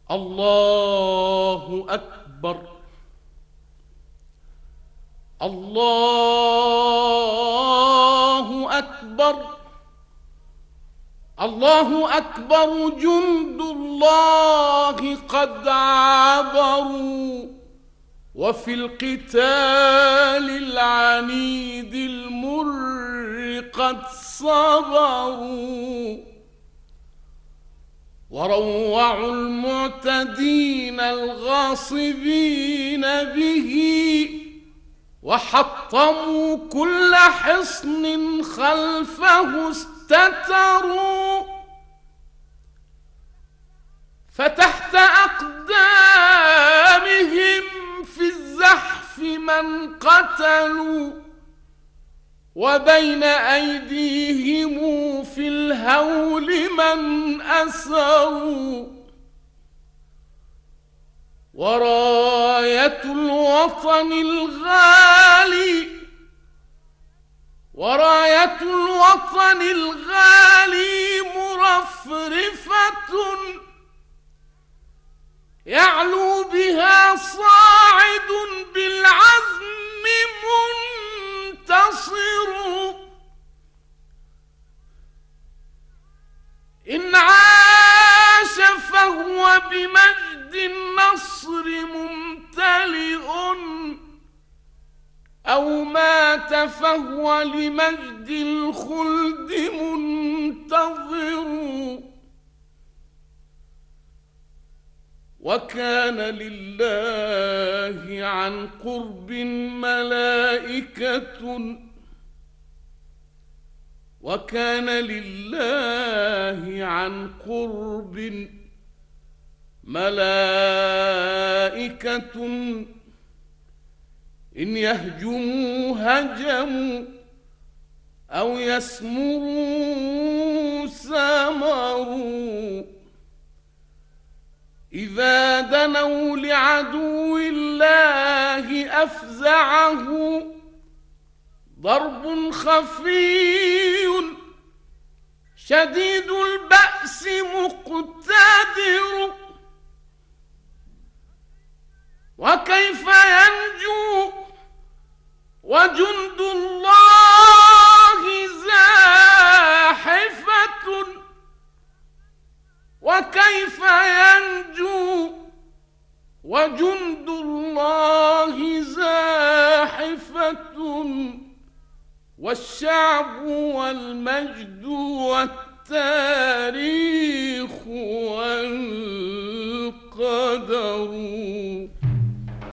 الله أكبر. الله أكبر. الله أكبر. جند الله قد عبروا، وفي القتال العنيد المر قد صبروا، وروعوا المعتدين الغاصبين به، وحطموا كل حصن خلفه استتروا، فتحت أقدامهم في الزحف من قتلوا، وبين أيديهم في الهول من أسروا، وراية الوطن الغالي، وراية الوطن الغالي مرفرفة، يعلو بها صاعد بالعزم منتصر، إن عاش فهو بمجد النصر ممتلئ، أو مات فهو لمجد الخلد منتظر. وكان لله عن قرب ملائكة، وكان لله عن قرب ملائكة، إن يهجموا هجموا، أو يسمروا سمروا، إذا دنوا لعدو الله أفزعه ضرب خفي شديد البأس مقتدر، وكيف ينجو وجند الله زاحفة، وكيف ينجو وجند الله زاحفة، والشعب والمجد والتاريخ والقدر.